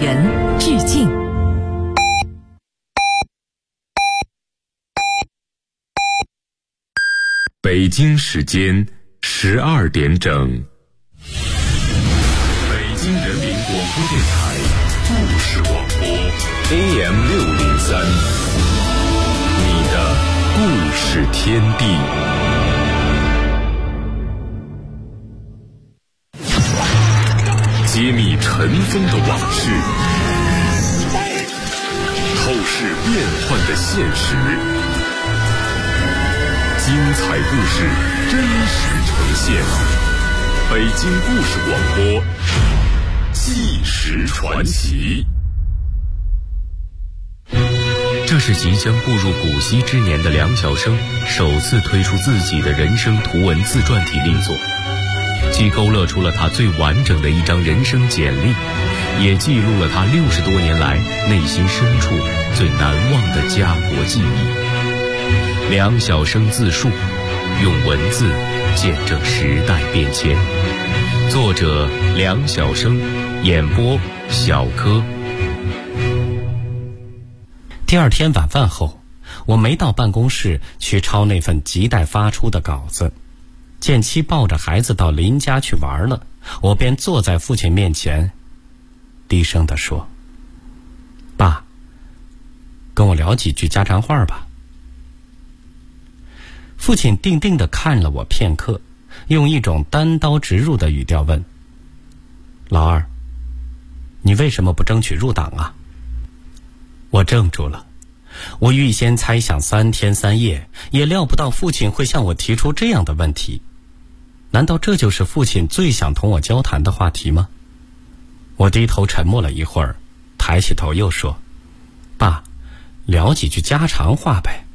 人致敬。 北京时间12点整，北京人民广播电台故事广播 AM603， 你的故事天地。揭秘尘封的往事，透视变幻的现实，精彩故事真实呈现。北京故事广播，纪实传奇。 这是即将步入古稀之年的梁晓声首次推出自己的人生图文自传体力作，既勾勒出了他最完整的一张人生简历，也记录了他60多年来内心深处最难忘的家国记忆。梁晓声自述，用文字见证时代变迁。作者梁晓声，演播小柯。 第二天晚饭后，我没到办公室去抄那份亟待发出的稿子，见妻抱着孩子到邻家去玩了，我便坐在父亲面前，低声地说：“爸，跟我聊几句家常话吧。”父亲定定地看了我片刻，用一种单刀直入的语调问：“老二，你为什么不争取入党啊？”我怔住了，我预先猜想3天3夜，也料不到父亲会向我提出这样的问题。难道这就是父亲最想同我交谈的话题吗？我低头沉默了一会儿，抬起头又说：“爸，聊几句家常话呗。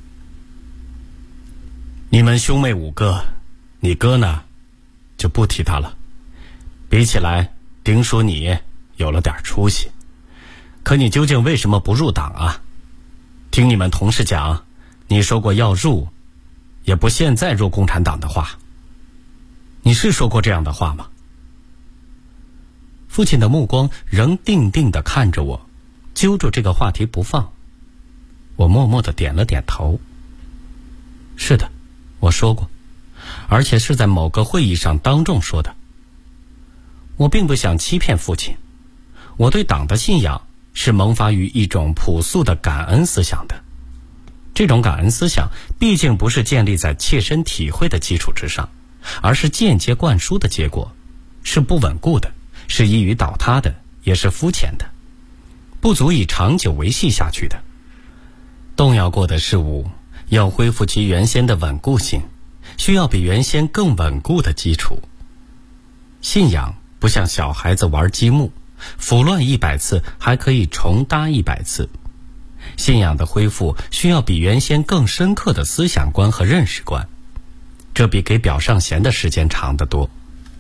你们兄妹5个，你哥呢，就不提他了。比起来，丁叔你有了点出息。可你究竟为什么不入党啊？听你们同事讲，你说过要入，也不现在入共产党的话。你是说过这样的话吗？”父亲的目光仍定定地看着我，揪住这个话题不放。我默默地点了点头。是的，我说过，而且是在某个会议上当众说的。我并不想欺骗父亲，我对党的信仰是萌发于一种朴素的感恩思想的。这种感恩思想毕竟不是建立在切身体会的基础之上，而是间接灌输的结果，是不稳固的，是易于倒塌的，也是肤浅的，不足以长久维系下去的。动摇过的事物要恢复其原先的稳固性，需要比原先更稳固的基础。信仰不像小孩子玩积木，腐乱100次还可以重搭100次。信仰的恢复需要比原先更深刻的思想观和认识观，这比给表上弦的时间长得多。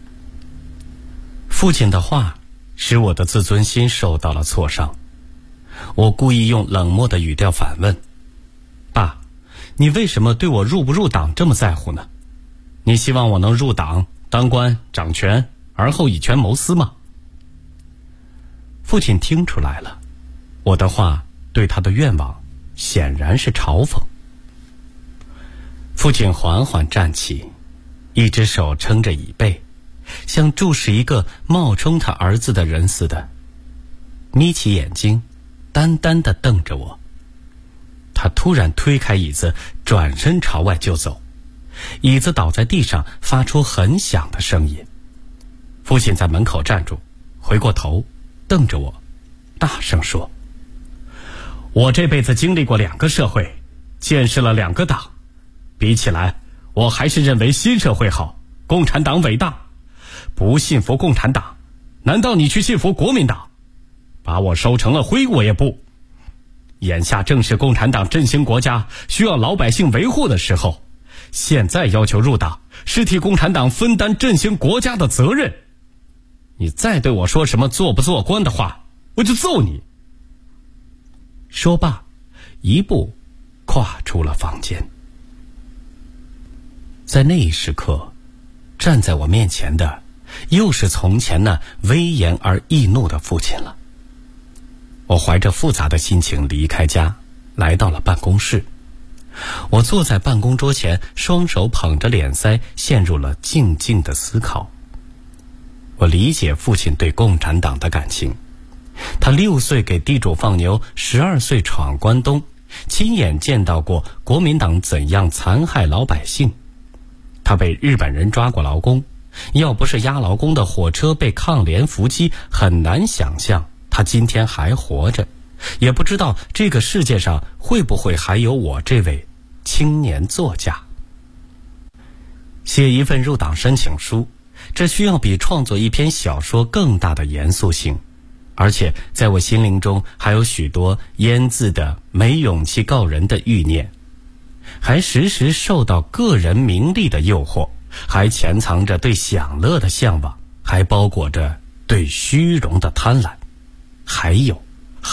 父亲的话使我的自尊心受到了挫伤。我故意用冷漠的语调反问：“爸，你为什么对我入不入党这么在乎呢？你希望我能入党当官掌权，而后以权谋私吗？”父亲听出来了，我的话对他的愿望显然是嘲讽。父亲缓缓站起，一只手撑着椅背，像注视一个冒充他儿子的人似的，眯起眼睛，单单地瞪着我。他突然推开椅子，转身朝外就走，椅子倒在地上，发出很响的声音。父亲在门口站住，回过头瞪着我，大声说：“我这辈子经历过2个社会，见识了2个党，比起来，我还是认为新社会好，共产党伟大。不信服共产党，难道你去信服国民党？把我收成了灰我也不。眼下正是共产党振兴国家，需要老百姓维护的时候，现在要求入党，是替共产党分担振兴国家的责任。你再对我说什么做不做官的话，我就揍你。”说罢，一步跨出了房间。在那一时刻，站在我面前的又是从前那威严而易怒的父亲了。 我怀着复杂的心情离开家，来到了办公室。我坐在办公桌前，双手捧着脸腮，陷入了静静的思考。我理解父亲对共产党的感情，他6岁给地主放牛，12岁闯关东，亲眼见到过国民党怎样残害老百姓。他被日本人抓过劳工，要不是押劳工的火车被抗联伏击，很难想象他今天还活着，也不知道这个世界上会不会还有我这位青年作家。写一份入党申请书，这需要比创作一篇小说更大的严肃性，而且在我心灵中还有许多腌渍的没勇气告人的欲念，还时时受到个人名利的诱惑，还潜藏着对享乐的向往，还包裹着对虚荣的贪婪，还有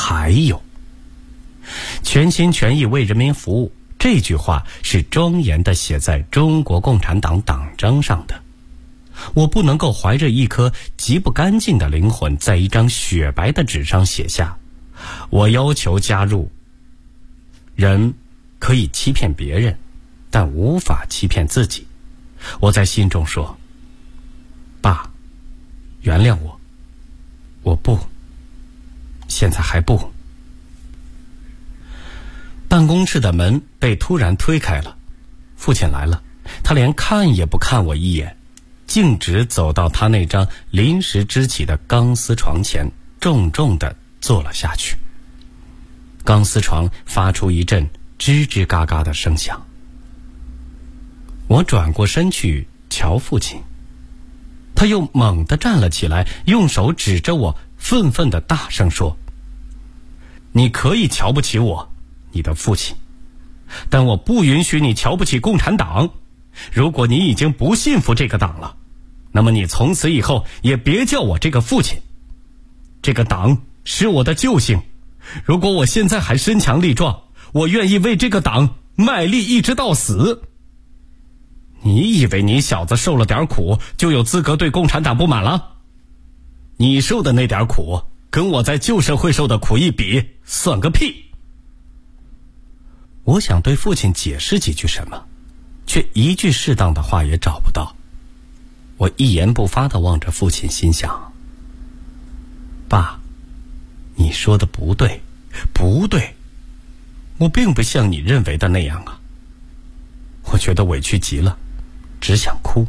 全心全意为人民服务，这句话是庄严地写在中国共产党党章上的。我不能够怀着一颗极不干净的灵魂，在一张雪白的纸上写下我要求加入。人可以欺骗别人，但无法欺骗自己。我在心中说，爸，原谅我，我不，现在还不。办公室的门被突然推开了，父亲来了，他连看也不看我一眼，径直走到他那张临时支起的钢丝床前，重重地坐了下去。钢丝床发出一阵吱吱嘎嘎的声响。我转过身去瞧父亲，他又猛地站了起来，用手指着我，愤愤地大声说，你可以瞧不起我，你的父亲，但我不允许你瞧不起共产党。如果你已经不信服这个党了，那么你从此以后也别叫我这个父亲。这个党是我的救星，如果我现在还身强力壮，我愿意为这个党卖力一直到死。你以为你小子受了点苦就有资格对共产党不满了？你受的那点苦跟我在旧社会受的苦一比，算个屁。我想对父亲解释几句什么，却一句适当的话也找不到。我一言不发地望着父亲，心想，爸，你说的不对，我并不像你认为的那样啊。我觉得委屈极了，只想哭。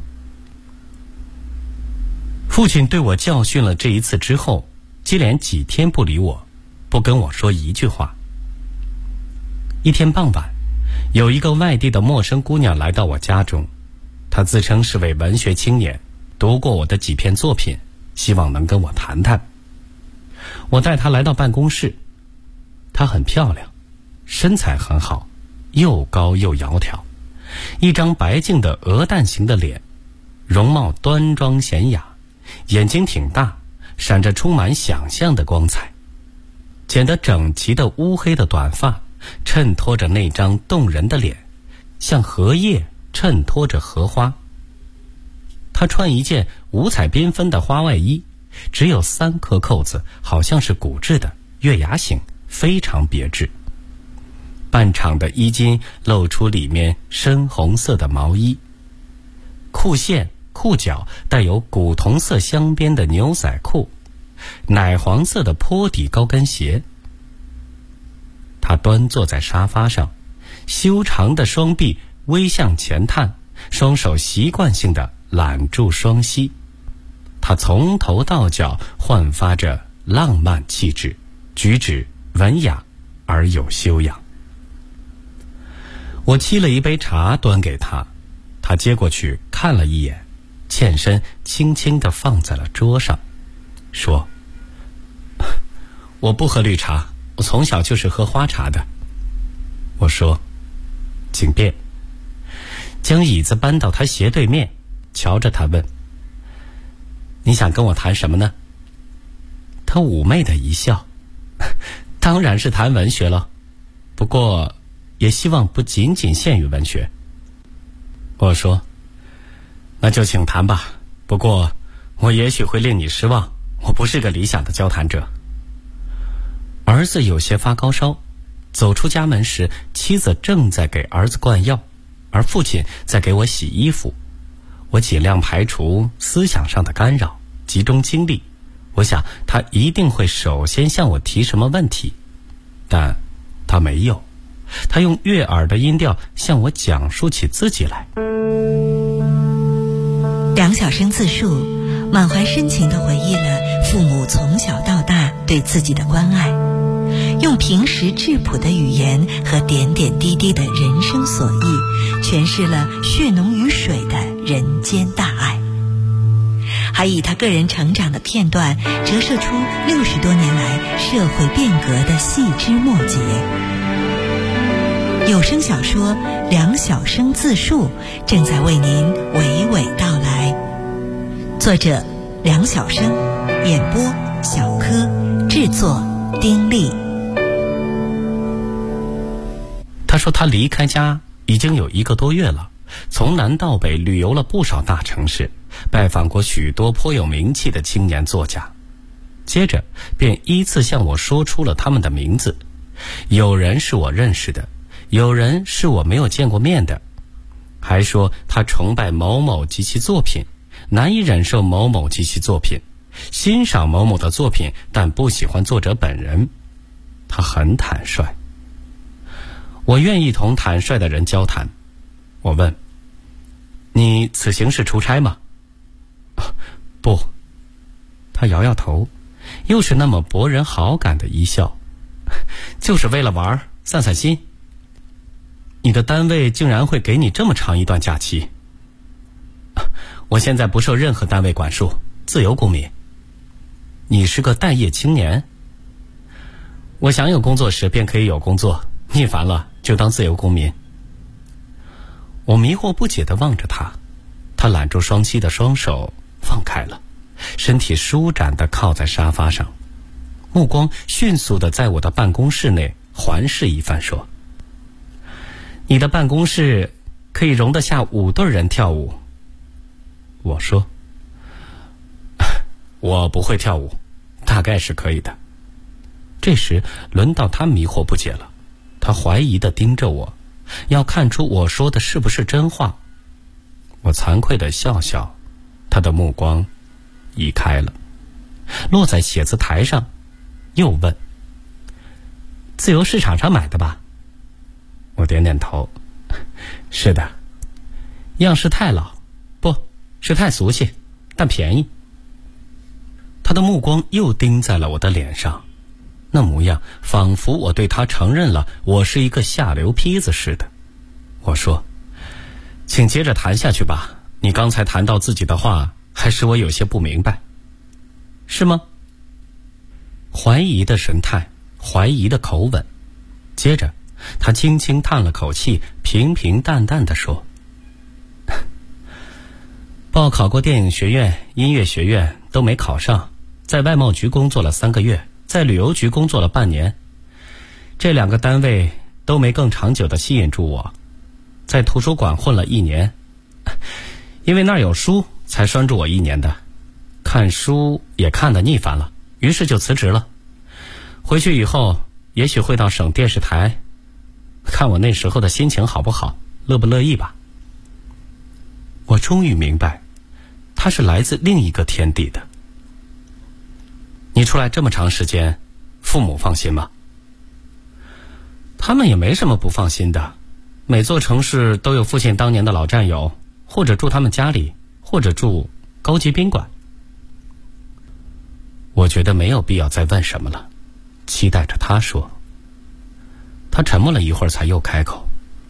父亲对我教训了这一次之后，接连几天不理我，不跟我说一句话。一天傍晚，有一个外地的陌生姑娘来到我家中，她自称是位文学青年，读过我的几篇作品，希望能跟我谈谈。我带她来到办公室，她很漂亮，身材很好，又高又窈窕，一张白净的鹅蛋型的脸，容貌端庄娴雅，眼睛挺大，闪着充满想象的光彩。剪得整齐的乌黑的短发衬托着那张动人的脸，像荷叶衬托着荷花。她穿一件五彩缤纷的花外衣，只有3颗扣子，好像是骨质的，月牙形，非常别致。半敞的衣襟露出里面深红色的毛衣，裤线裤脚带有古铜色镶边的牛仔裤，奶黄色的坡底高跟鞋。他端坐在沙发上，修长的双臂微向前探，双手习惯性地揽住双膝。他从头到脚焕发着浪漫气质，举止文雅而有修养。我沏了一杯茶端给他，他接过去看了一眼，欠身轻轻地放在了桌上，说，我不喝绿茶，我从小就是喝花茶的。我说，请便。将椅子搬到他斜对面，瞧着他问，你想跟我谈什么呢？他妩媚的一笑，当然是谈文学了，不过也希望不仅仅限于文学。我说，那就请谈吧，不过我也许会令你失望，我不是个理想的交谈者。而儿子有些发高烧，走出家门时，妻子正在给儿子灌药，而父亲在给我洗衣服。我尽量排除思想上的干扰，集中精力。我想他一定会首先向我提什么问题，但他没有。他用悦耳的音调向我讲述起自己来。 梁晓声自述，满怀深情地回忆了父母从小到大对自己的关爱，用平实质朴的语言和点点滴滴的人生所忆，诠释了血浓于水的人间大爱，还以他个人成长的片段折射出60多年来社会变革的细枝末节。有声小说《梁晓声自述》正在为您娓娓道来，作者梁晓声，演播小柯，制作丁力。 他说他离开家已经有1个多月了，从南到北旅游了不少大城市，拜访过许多颇有名气的青年作家。接着便依次向我说出了他们的名字，有人是我认识的，有人是我没有见过面的，还说他崇拜某某及其作品，难以忍受某某及其作品，欣赏某某的作品，但不喜欢作者本人。他很坦率，我愿意同坦率的人交谈。我问，你此行是出差吗？不。他摇摇头，又是那么博人好感的一笑，就是为了玩，散散心。你的单位竟然会给你这么长一段假期？我现在不受任何单位管束，自由公民。你是个待业青年？我想有工作时便可以有工作，腻烦了就当自由公民。我迷惑不解地望着他，他揽住双膝的双手放开了，身体舒展地靠在沙发上，目光迅速地在我的办公室内环视一番，说，你的办公室可以容得下5对人跳舞。我说，我不会跳舞，大概是可以的。这时轮到他迷惑不解了，他怀疑地盯着我，要看出我说的是不是真话。我惭愧地笑笑，他的目光移开了，落在写字台上，又问，自由市场上买的吧？我点点头，是的。样式太老，不是太俗气，但便宜。他的目光又盯在了我的脸上，那模样仿佛我对他承认了我是一个下流坯子似的。我说，请接着谈下去吧，你刚才谈到自己的话还使我有些不明白。是吗？怀疑的神态，怀疑的口吻。接着他轻轻叹了口气，平平淡淡地说，报考过电影学院、音乐学院都没考上，在外贸局工作了3个月，在旅游局工作了半年，这2个单位都没更长久地吸引住我。在图书馆混了1年，因为那儿有书才拴住我1年的，看书也看得腻烦了，于是就辞职了。回去以后也许会到省电视台，看我那时候的心情好不好，乐不乐意吧。我终于明白，他是来自另一个天地的。你出来这么长时间，父母放心吗？他们也没什么不放心的，每座城市都有父亲当年的老战友，或者住他们家里，或者住高级宾馆。我觉得没有必要再问什么了，期待着他说。他沉默了一会儿，才又开口，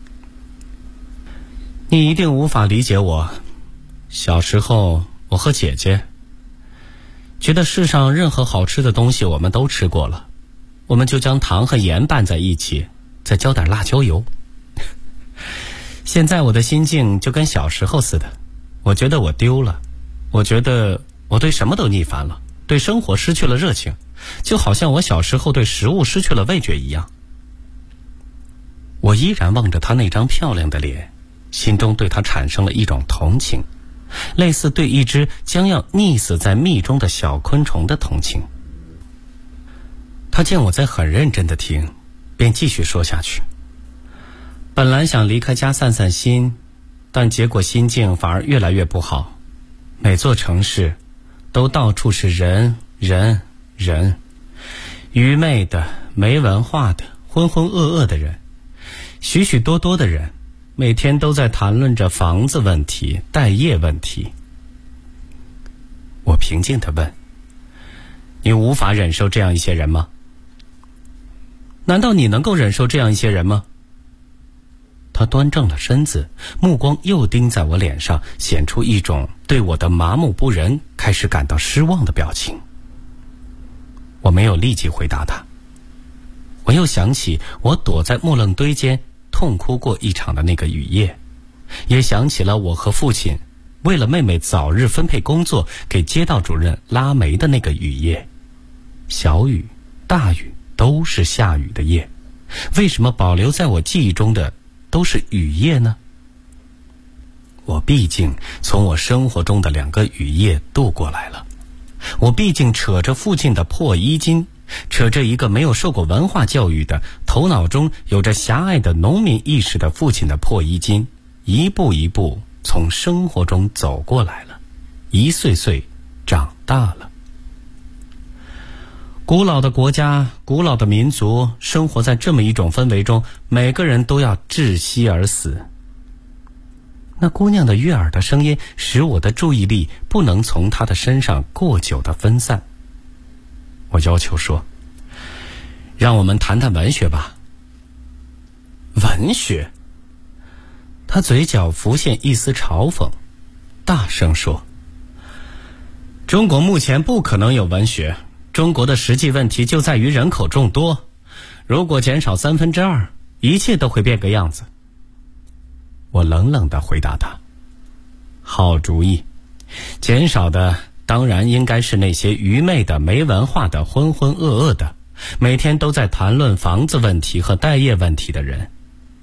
你一定无法理解我。小时候我和姐姐觉得世上任何好吃的东西我们都吃过了，我们就将糖和盐拌在一起，再浇点辣椒油。现在我的心境就跟小时候似的，我觉得我丢了，我觉得我对什么都腻烦了，对生活失去了热情，就好像我小时候对食物失去了味觉一样。我依然望着他那张漂亮的脸，心中对他产生了一种同情，类似对一只将要溺死在蜜中的小昆虫的同情。他他见我在很认真地听，便继续说下去。本来想离开家散散心，但结果心境反而越来越不好。每座城市都到处是人，愚昧的、没文化的、浑浑噩噩的人，许许多多的人每天都在谈论着房子问题、待业问题。我平静地问：你无法忍受这样一些人吗？难道你能够忍受这样一些人吗？他端正了身子，目光又盯在我脸上，显出一种对我的麻木不仁开始感到失望的表情。我没有立即回答他，我又想起我躲在木楞堆间痛哭过一场的那个雨夜，也想起了我和父亲为了妹妹早日分配工作给街道主任拉煤的那个雨夜。小雨、大雨都是下雨的夜，为什么保留在我记忆中的都是雨夜呢？我毕竟从我生活中的2个雨夜度过来了，我毕竟扯着父亲的破衣襟，扯着一个没有受过文化教育的、头脑中有着狭隘的农民意识的父亲的破衣襟，一步一步从生活中走过来了，一岁岁长大了。古老的国家，古老的民族，生活在这么一种氛围中，每个人都要窒息而死。那姑娘的悦耳的声音使我的注意力不能从她的身上过久地分散。我要求说：让我们谈谈文学吧。文学？她嘴角浮现一丝嘲讽，大声说：中国目前不可能有文学，中国的实际问题就在于人口众多，如果减少2/3，一切都会变个样子。我冷冷地回答他：好主意，减少的当然应该是那些愚昧的、没文化的、浑浑噩噩的，每天都在谈论房子问题和待业问题的人。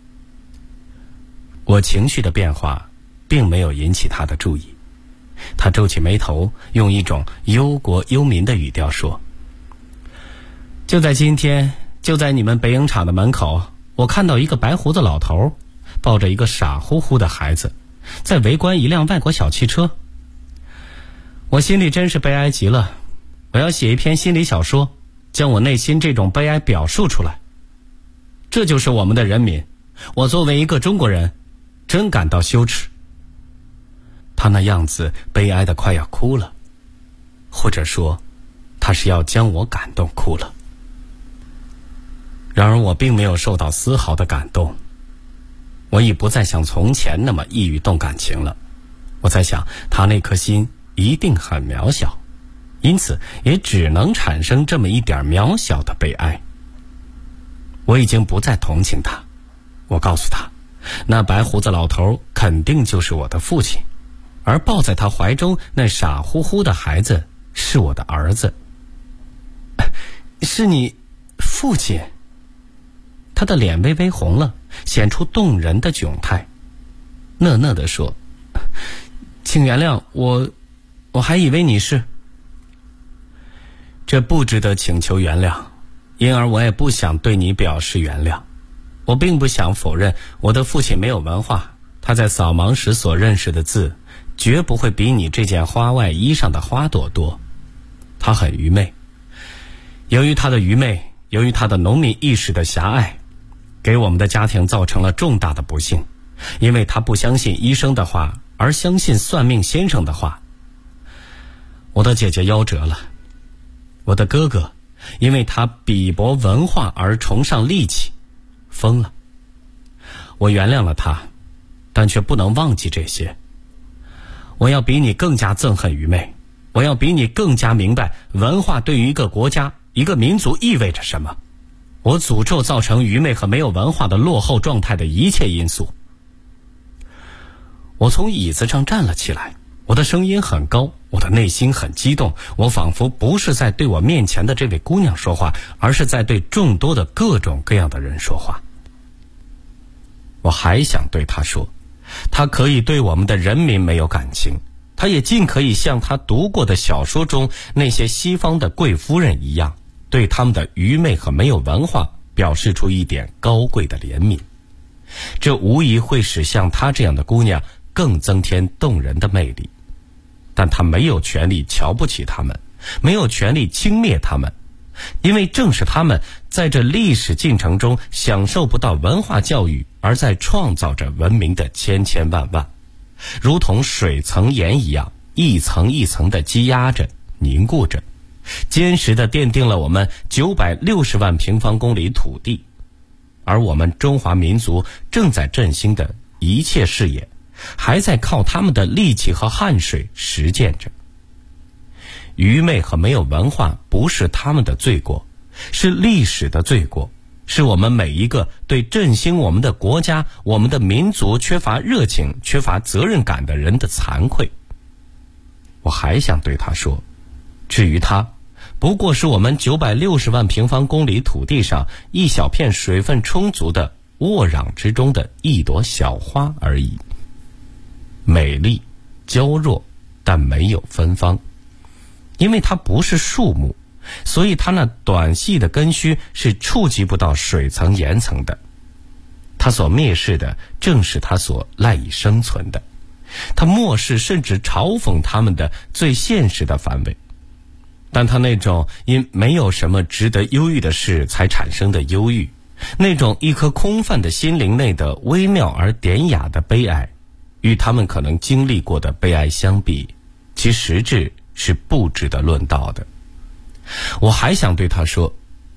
我情绪的变化并没有引起他的注意，他皱起眉头，用一种忧国忧民的语调说：就在今天，就在你们北影厂的门口，我看到一个白胡子老头抱着一个傻乎乎的孩子，在围观一辆外国小汽车。我心里真是悲哀极了，我要写一篇心理小说，将我内心这种悲哀表述出来。这就是我们的人民，我作为一个中国人，真感到羞耻。他那样子悲哀得快要哭了，或者说他是要将我感动哭了。然而我并没有受到丝毫的感动，我已不再像从前那么易于动感情了。我在想，他那颗心一定很渺小，因此也只能产生这么一点渺小的悲哀。我已经不再同情他，我告诉他，那白胡子老头肯定就是我的父亲，而抱在他怀中那傻乎乎的孩子是我的儿子。是你父亲？他的脸微微红了，显出动人的窘态，讷讷地说：请原谅我还以为你是……这不值得请求原谅，因而我也不想对你表示原谅。我并不想否认我的父亲没有文化，他在扫盲时所认识的字绝不会比你这件花外衣上的花朵多。他很愚昧，由于他的愚昧，由于他的农民意识的狭隘，给我们的家庭造成了重大的不幸。因为他不相信医生的话，而相信算命先生的话。我的姐姐夭折了，我的哥哥因为他鄙薄文化而崇尚力气，疯了。我原谅了他，但却不能忘记这些。我要比你更加憎恨愚昧，我要比你更加明白文化对于一个国家、一个民族意味着什么。我诅咒造成愚昧和没有文化的落后状态的一切因素。我从椅子上站了起来，我的声音很高，我的内心很激动，我仿佛不是在对我面前的这位姑娘说话，而是在对众多的各种各样的人说话。我还想对她说，她可以对我们的人民没有感情，她也尽可以像她读过的小说中那些西方的贵夫人一样， 对他们的愚昧和没有文化表示出一点高贵的怜悯。这无疑会使像她这样的姑娘更增添动人的魅力，但她没有权利瞧不起他们，没有权利轻蔑他们，因为正是他们在这历史进程中享受不到文化教育，而在创造着文明的千千万万，如同水层岩一样，一层一层地积压着，凝固着，坚实地奠定了我们960万平方公里土地。而我们中华民族正在振兴的一切事业，还在靠他们的力气和汗水实践着。愚昧和没有文化不是他们的罪过，是历史的罪过，是我们每一个对振兴我们的国家、我们的民族缺乏热情、缺乏责任感的人的惭愧。我还想对他说，至于他，不过是我们960万平方公里土地上一小片水分充足的沃壤之中的一朵小花而已，美丽、娇弱，但没有芬芳。因为它不是树木，所以它那短细的根须是触及不到水层岩层的。它所蔑视的正是它所赖以生存的，它漠视甚至嘲讽它们的最现实的范围。但他那种因没有什么值得忧郁的事才产生的忧郁，那种一颗空泛的心灵内的微妙而典雅的悲哀，与他们可能经历过的悲哀相比，其实质是不值得论道的。我还想对他说，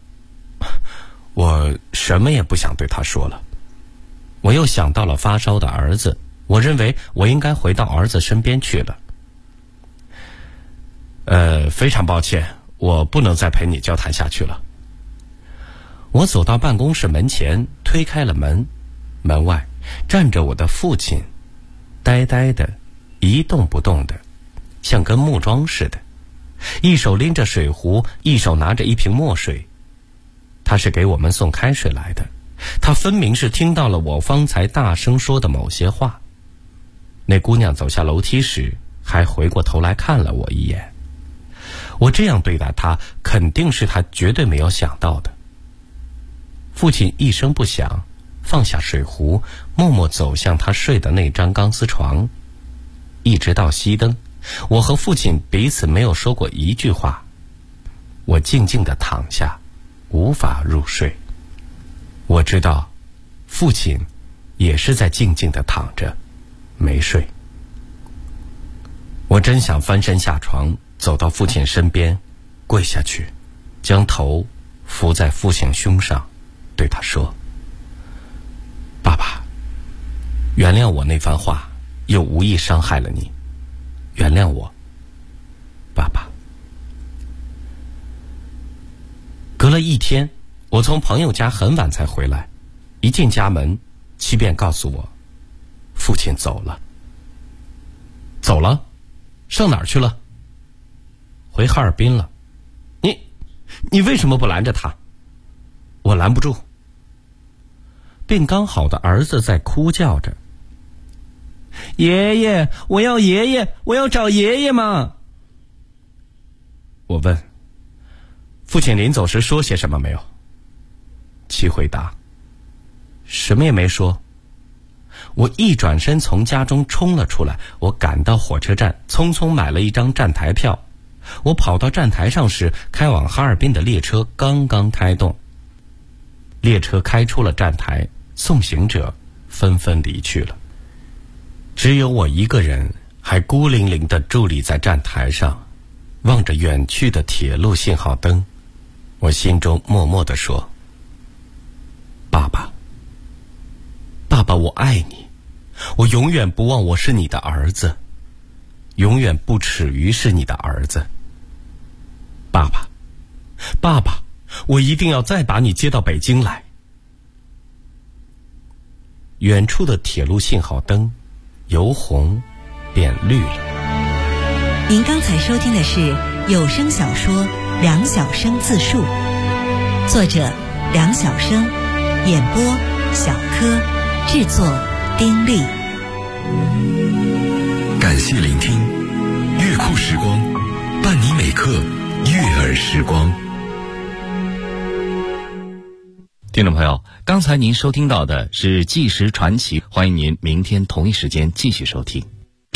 我什么也不想对他说了。我又想到了发烧的儿子，我认为我应该回到儿子身边去了。非常抱歉，我不能再陪你交谈下去了。我走到办公室门前，推开了门，门外站着我的父亲，呆呆的，一动不动的，像根木桩似的，一手拎着水壶，一手拿着一瓶墨水。他是给我们送开水来的，他分明是听到了我方才大声说的某些话。那姑娘走下楼梯时，还回过头来看了我一眼。我这样对待他，肯定是他绝对没有想到的。父亲一声不响，放下水壶，默默走向他睡的那张钢丝床。一直到熄灯，我和父亲彼此没有说过一句话。我静静地躺下，无法入睡。我知道，父亲也是在静静地躺着，没睡。我真想翻身下床，走到父亲身边，跪下去，将头伏在父亲胸上，对他说：爸爸，原谅我那番话，又无意伤害了你，原谅我，爸爸。隔了一天，我从朋友家很晚才回来，一进家门，妻便告诉我，父亲走了。走了？上哪儿去了？回哈尔滨了。你为什么不拦着他？我拦不住。病刚好的儿子在哭叫着：爷爷，我要爷爷，我要找爷爷嘛！我问：父亲临走时说些什么没有？妻回答：什么也没说。我一转身从家中冲了出来，我赶到火车站，匆匆买了一张站台票。我跑到站台上时，开往哈尔滨的列车刚刚开动。列车开出了站台，送行者纷纷离去了，只有我一个人还孤零零地伫立在站台上，望着远去的铁路信号灯。我心中默默地说：爸爸，爸爸，我爱你，我永远不忘我是你的儿子，永远不耻于是你的儿子。爸爸，爸爸，我一定要再把你接到北京来。远处的铁路信号灯由红变绿了。 您刚才收听的是有声小说《梁晓声自述》，作者梁晓声，演播小柯，制作丁力。 感谢聆听，乐库时光，伴你每刻悦耳时光。 听众朋友，刚才您收听到的是《纪实传奇》，欢迎您明天同一时间继续收听。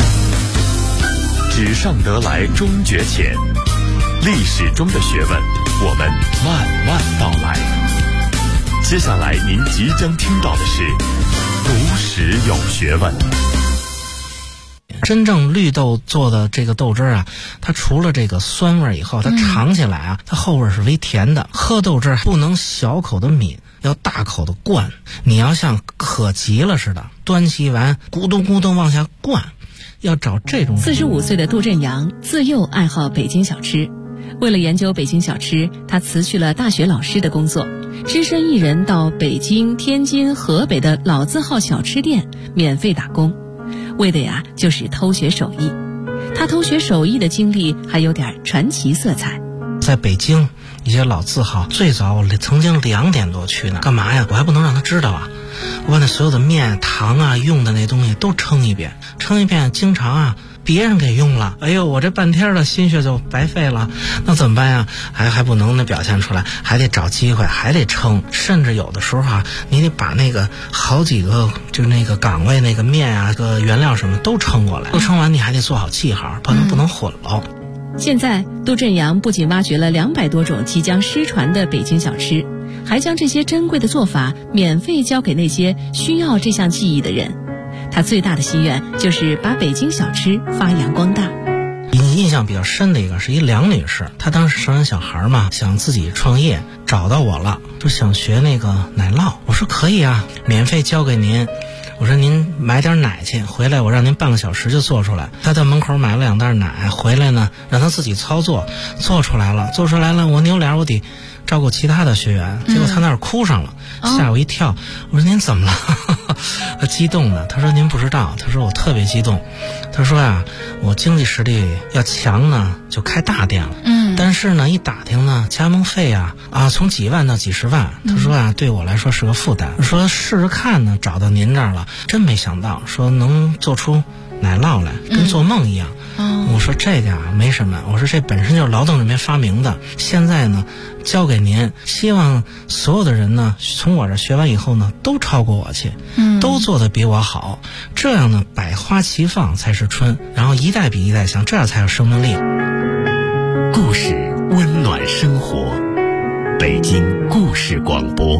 纸上得来终觉浅，历史中的学问，我们慢慢道来。接下来您即将听到的是读史有学问。 真正绿豆做的这个豆汁啊，它除了这个酸味以后，它尝起来啊，它后味是微甜的。喝豆汁不能小口的抿，要大口的灌。你要像渴急了似的，端起碗咕咚咕咚往下灌，要找这种。 45岁的杜振阳自幼爱好北京小吃，为了研究北京小吃，他辞去了大学老师的工作，只身一人到北京、天津、河北的老字号小吃店免费打工。为的呀，就是偷学手艺。他偷学手艺的经历还有点传奇色彩。 在北京一些老字号，最早我曾经2点多去呢，干嘛呀？我还不能让他知道啊！我把那所有的面、糖啊、用的那东西都称一遍，经常啊别人给用了，哎呦，我这半天的心血就白费了。那怎么办呀？还不能那表现出来，还得找机会，还得称。甚至有的时候啊，你得把那个好几个就那个岗位那个面啊、个原料什么都称过来，都称完你还得做好记号，不能混了。 现在杜振阳不仅挖掘了200多种即将失传的北京小吃，还将这些珍贵的做法免费教给那些需要这项技艺的人。他最大的心愿就是把北京小吃发扬光大。 印象比较深的一个是一梁女士，她当时生完小孩嘛，想自己创业，找到我了，说想学那个奶酪。我说可以啊，免费教给您。我说您买点奶去，回来我让您半个小时就做出来。他在门口买了2袋奶，回来呢让他自己操作，做出来了，我扭脸我得照顾其他的学员，结果他那儿哭上了，吓我一跳。我说您怎么了？他激动的，他说您不知道，他说我特别激动。他说呀，我经济实力要强呢，就开大店了。但是呢，一打听呢，加盟费啊从几万到几十万。他说啊，对我来说是个负担。说试试看呢，找到您这儿了，真没想到，说能做出奶酪来，跟做梦一样。我说这个啊没什么，我说这本身就是劳动人民发明的，现在呢交给您，希望所有的人呢从我这学完以后呢都超过我去，都做得比我好，这样呢百花齐放才是春，然后一代比一代强，这样才有生命力。 故事温暖生活，北京故事广播。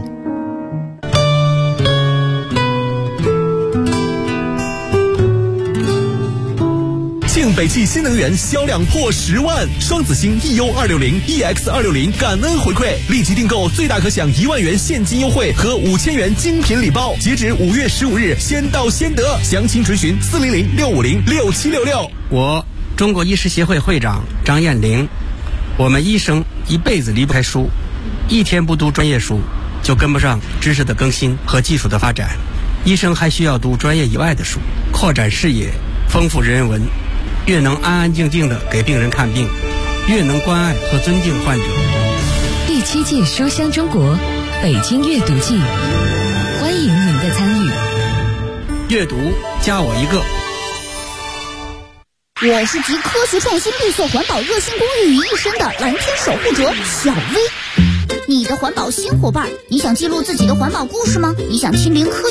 庆北汽新能源销量破10万，双子星 EU260、EX260 感恩回馈，立即订购最大可享1万元现金优惠和5000元精品礼包，截止5月15日，先到先得。详情垂询400-650-6766。 我中国医师协会会长张艳玲。我们医生一辈子离不开书，一天不读专业书就跟不上知识的更新和技术的发展。医生还需要读专业以外的书，扩展视野，丰富人文。越能安安静静地给病人看病，越能关爱和尊敬患者。 第7届书香中国北京阅读季，欢迎您的参与。 阅读加我一个。 我是集科学创新、绿色环保、热心公益于一身的蓝天守护者小薇。你的环保新伙伴，你想记录自己的环保故事吗？你想亲临科